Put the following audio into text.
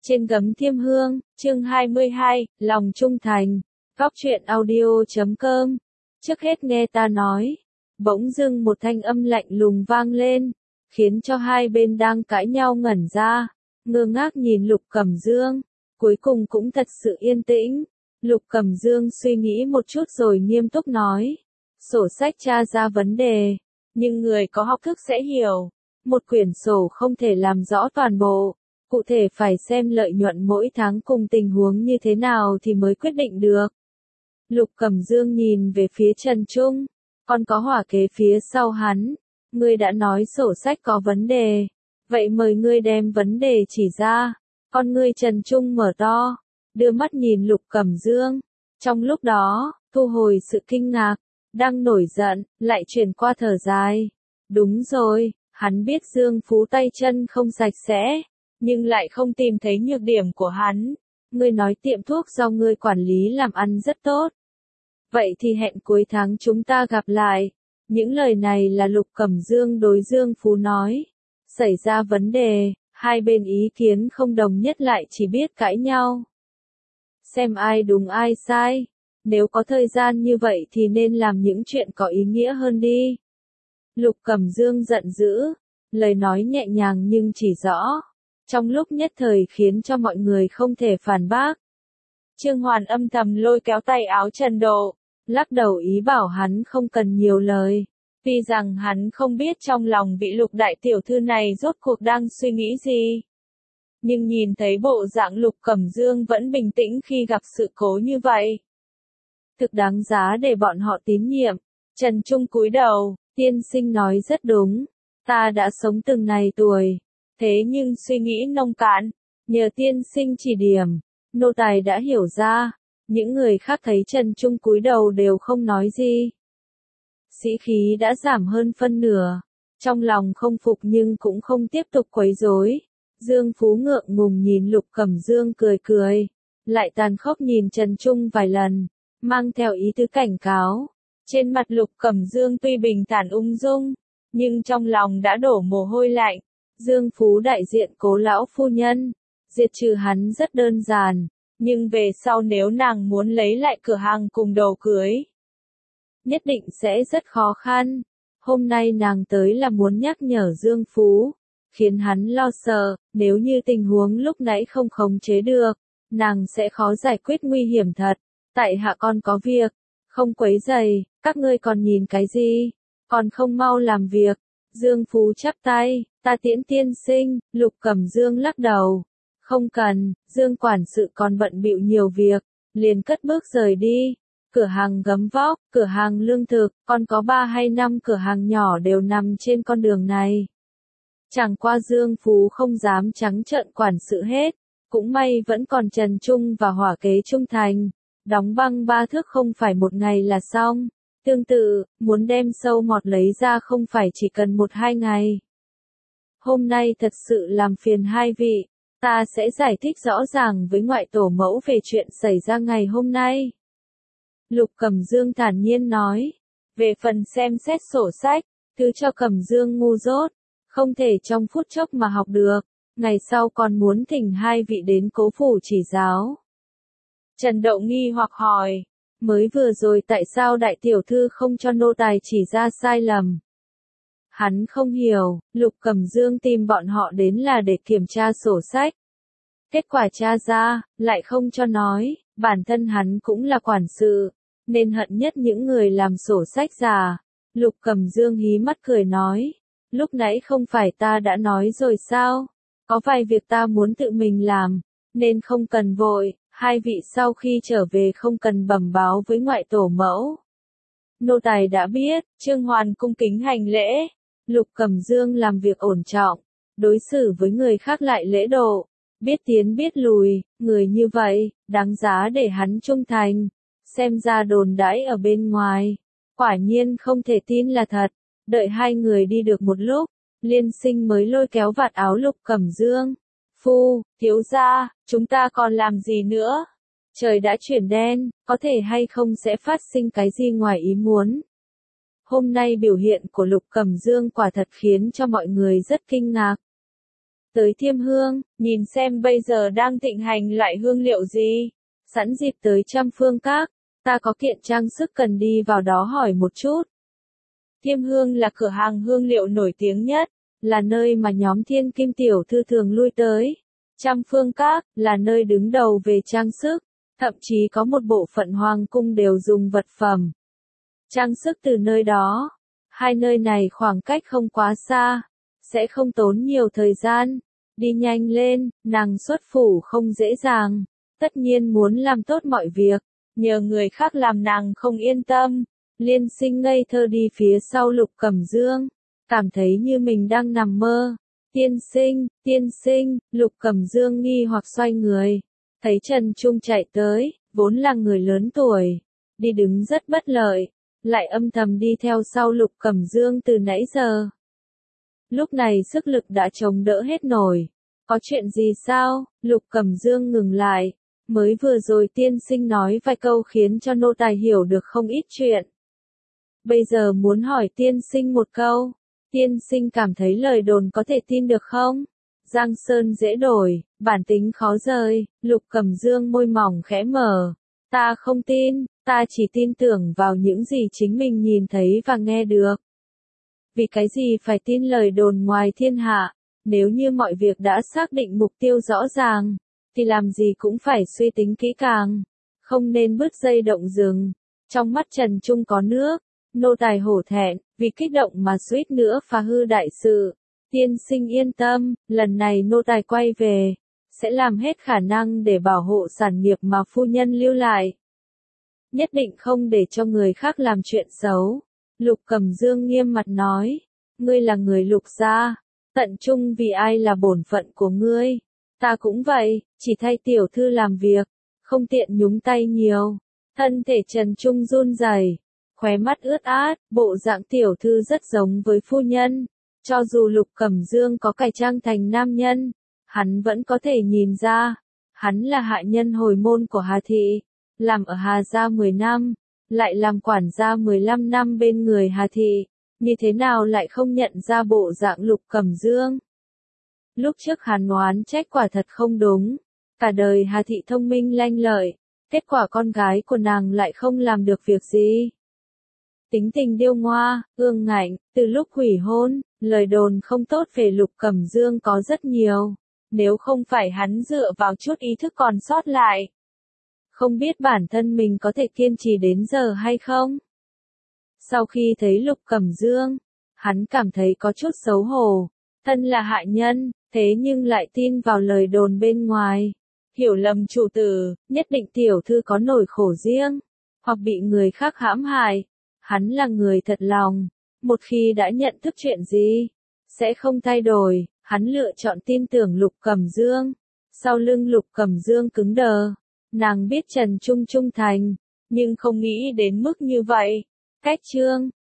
Trên gấm Thiêm Hương, chương 22, lòng trung thành. Góc truyện audio.com. Trước hết nghe ta nói. Bỗng dưng một thanh âm lạnh lùng vang lên, khiến cho hai bên đang cãi nhau ngẩn ra, ngơ ngác nhìn Lục Cẩm Dương. Cuối cùng cũng thật sự yên tĩnh. Lục Cẩm Dương suy nghĩ một chút rồi nghiêm túc nói. Sổ sách tra ra vấn đề, nhưng người có học thức sẽ hiểu. Một quyển sổ không thể làm rõ toàn bộ. Cụ thể phải xem lợi nhuận mỗi tháng cùng tình huống như thế nào thì mới quyết định được. Lục Cẩm Dương nhìn về phía Trần Trung, còn có hỏa kế phía sau hắn. Ngươi đã nói sổ sách có vấn đề, vậy mời ngươi đem vấn đề chỉ ra. Con ngươi Trần Trung mở to, đưa mắt nhìn Lục Cẩm Dương. Trong lúc đó, thu hồi sự kinh ngạc, đang nổi giận, lại chuyển qua thở dài. Đúng rồi, hắn biết Dương Phú tay chân không sạch sẽ, nhưng lại không tìm thấy nhược điểm của hắn. Ngươi nói tiệm thuốc do ngươi quản lý làm ăn rất tốt. Vậy thì hẹn cuối tháng chúng ta gặp lại. Những lời này là Lục Cẩm Dương đối Dương Phú nói. Xảy ra vấn đề, hai bên ý kiến không đồng nhất lại chỉ biết cãi nhau. Xem ai đúng ai sai. Nếu có thời gian như vậy thì nên làm những chuyện có ý nghĩa hơn đi. Lục Cẩm Dương giận dữ, lời nói nhẹ nhàng nhưng chỉ rõ. Trong lúc nhất thời khiến cho mọi người không thể phản bác. Trương Hoàn âm thầm lôi kéo tay áo Trần Độ, lắc đầu ý bảo hắn không cần nhiều lời. Vì rằng hắn không biết trong lòng vị Lục đại tiểu thư này rốt cuộc đang suy nghĩ gì. Nhưng nhìn thấy bộ dạng Lục Cẩm Dương vẫn bình tĩnh khi gặp sự cố như vậy. Thực đáng giá để bọn họ tín nhiệm. Trần Trung cúi đầu, tiên sinh nói rất đúng. Ta đã sống từng này tuổi. Thế nhưng suy nghĩ nông cạn, nhờ tiên sinh chỉ điểm, nô tài đã hiểu ra. Những người khác thấy Trần Trung cúi đầu đều không nói gì. Sĩ khí đã giảm hơn phân nửa, trong lòng không phục nhưng cũng không tiếp tục quấy rối. Dương Phú ngượng ngùng nhìn Lục Cẩm Dương cười cười, lại tàn khốc nhìn Trần Trung vài lần, mang theo ý tứ cảnh cáo. Trên mặt Lục Cẩm Dương tuy bình thản ung dung, nhưng trong lòng đã đổ mồ hôi lạnh. Dương Phú đại diện Cố lão phu nhân, diệt trừ hắn rất đơn giản, nhưng về sau nếu nàng muốn lấy lại cửa hàng cùng đồ cưới, nhất định sẽ rất khó khăn. Hôm nay nàng tới là muốn nhắc nhở Dương Phú, khiến hắn lo sợ, nếu như tình huống lúc nãy không khống chế được, nàng sẽ khó giải quyết nguy hiểm thật. Tại hạ con có việc, không quấy rầy, các ngươi còn nhìn cái gì, còn không mau làm việc. Dương Phú chắp tay, ta tiễn tiên sinh. Lục Cẩm Dương lắc đầu. Không cần, Dương quản sự còn bận bịu nhiều việc, liền cất bước rời đi. Cửa hàng gấm vóc, cửa hàng lương thực, còn có 3 hay 5 cửa hàng nhỏ đều nằm trên con đường này. Chẳng qua Dương Phú không dám trắng trợn quản sự hết, cũng may vẫn còn Trần Trung và hỏa kế trung thành. Đóng băng 3 thước không phải một ngày là xong. Tương tự, muốn đem sâu mọt lấy ra không phải chỉ cần 1-2 ngày. Hôm nay thật sự làm phiền hai vị, ta sẽ giải thích rõ ràng với ngoại tổ mẫu về chuyện xảy ra ngày hôm nay. Lục Cẩm Dương thản nhiên nói, về phần xem xét sổ sách, thứ cho Cẩm Dương ngu dốt, không thể trong phút chốc mà học được, ngày sau còn muốn thỉnh hai vị đến Cố phủ chỉ giáo. Trần Đậu nghi hoặc hỏi. Mới vừa rồi tại sao đại tiểu thư không cho nô tài chỉ ra sai lầm? Hắn không hiểu, Lục Cẩm Dương tìm bọn họ đến là để kiểm tra sổ sách. Kết quả tra ra, lại không cho nói, bản thân hắn cũng là quản sự, nên hận nhất những người làm sổ sách giả. Lục Cẩm Dương hí mắt cười nói, lúc nãy không phải ta đã nói rồi sao? Có vài việc ta muốn tự mình làm, nên không cần vội. Hai vị sau khi trở về không cần bẩm báo với ngoại tổ mẫu. Nô tài đã biết. Trương Hoàn cung kính hành lễ. Lục Cẩm Dương làm việc ổn trọng, đối xử với người khác lại lễ độ, biết tiến biết lùi, người như vậy, đáng giá để hắn trung thành. Xem ra đồn đãi ở bên ngoài, quả nhiên không thể tin là thật. Đợi hai người đi được một lúc, Liên Sinh mới lôi kéo vạt áo Lục Cẩm Dương. Phu, thiếu gia, chúng ta còn làm gì nữa? Trời đã chuyển đen, có thể hay không sẽ phát sinh cái gì ngoài ý muốn. Hôm nay biểu hiện của Lục Cẩm Dương quả thật khiến cho mọi người rất kinh ngạc. tới Thiêm Hương, nhìn xem bây giờ đang thịnh hành loại hương liệu gì. Sẵn dịp tới Trăm Phương Các, ta có kiện trang sức cần đi vào đó hỏi một chút. Thiêm Hương là cửa hàng hương liệu nổi tiếng nhất, là nơi mà nhóm thiên kim tiểu thư thường lui tới. Trăm Phương Các là nơi đứng đầu về trang sức, thậm chí có một bộ phận hoàng cung đều dùng vật phẩm trang sức từ nơi đó. Hai nơi này khoảng cách không quá xa, sẽ không tốn nhiều thời gian. Đi nhanh lên, nàng xuất phủ không dễ dàng, tất nhiên muốn làm tốt mọi việc, nhờ người khác làm nàng không yên tâm. Liên Sinh ngây thơ đi phía sau Lục Cẩm Dương, cảm thấy như mình đang nằm mơ. Tiên sinh, Lục Cẩm Dương nghi hoặc xoay người, thấy Trần Trung chạy tới, vốn là người lớn tuổi, đi đứng rất bất lợi, lại âm thầm đi theo sau Lục Cẩm Dương từ nãy giờ. Lúc này sức lực đã chống đỡ hết nổi. Có chuyện gì sao? Lục Cẩm Dương ngừng lại. Mới vừa rồi tiên sinh nói vài câu khiến cho nô tài hiểu được không ít chuyện. Bây giờ muốn hỏi tiên sinh một câu. Tiên sinh cảm thấy lời đồn có thể tin được không? Giang sơn dễ đổi, bản tính khó rời. Lục Cẩm Dương môi mỏng khẽ mở. Ta không tin, ta chỉ tin tưởng vào những gì chính mình nhìn thấy và nghe được. Vì cái gì phải tin lời đồn ngoài thiên hạ? Nếu như mọi việc đã xác định mục tiêu rõ ràng, thì làm gì cũng phải suy tính kỹ càng, không nên bứt dây động rừng. Trong mắt Trần Trung có nước, nô tài hổ thẹn, vì kích động mà suýt nữa phá hư đại sự. Tiên sinh yên tâm, lần này nô tài quay về, sẽ làm hết khả năng để bảo hộ sản nghiệp mà phu nhân lưu lại. Nhất định không để cho người khác làm chuyện xấu. Lục Cẩm Dương nghiêm mặt nói, ngươi là người Lục gia, tận trung vì ai là bổn phận của ngươi. Ta cũng vậy, chỉ thay tiểu thư làm việc, không tiện nhúng tay nhiều. Thân thể Trần Trung run rẩy, khóe mắt ướt át, bộ dạng tiểu thư rất giống với phu nhân. Cho dù Lục Cẩm Dương có cải trang thành nam nhân, hắn vẫn có thể nhìn ra. Hắn là hạ nhân hồi môn của Hà Thị, làm ở Hà gia 10 năm, lại làm quản gia 15 năm bên người Hà Thị. Như thế nào lại không nhận ra bộ dạng Lục Cẩm Dương? Lúc trước hắn oán trách quả thật không đúng. Cả đời Hà Thị thông minh lanh lợi, kết quả con gái của nàng lại không làm được việc gì. Tính tình điêu ngoa, ương ngạnh, từ lúc hủy hôn, lời đồn không tốt về Lục Cẩm Dương có rất nhiều. Nếu không phải hắn dựa vào chút ý thức còn sót lại, không biết bản thân mình có thể kiên trì đến giờ hay không. Sau khi thấy Lục Cẩm Dương, hắn cảm thấy có chút xấu hổ. Thân là hạ nhân, thế nhưng lại tin vào lời đồn bên ngoài. Hiểu lầm chủ tử, nhất định tiểu thư có nỗi khổ riêng, hoặc bị người khác hãm hại. Hắn là người thật lòng, một khi đã nhận thức chuyện gì, sẽ không thay đổi. Hắn lựa chọn tin tưởng Lục Cẩm Dương. Sau lưng Lục Cẩm Dương cứng đờ. Nàng biết Trần Trung trung thành, nhưng không nghĩ đến mức như vậy. Cách chương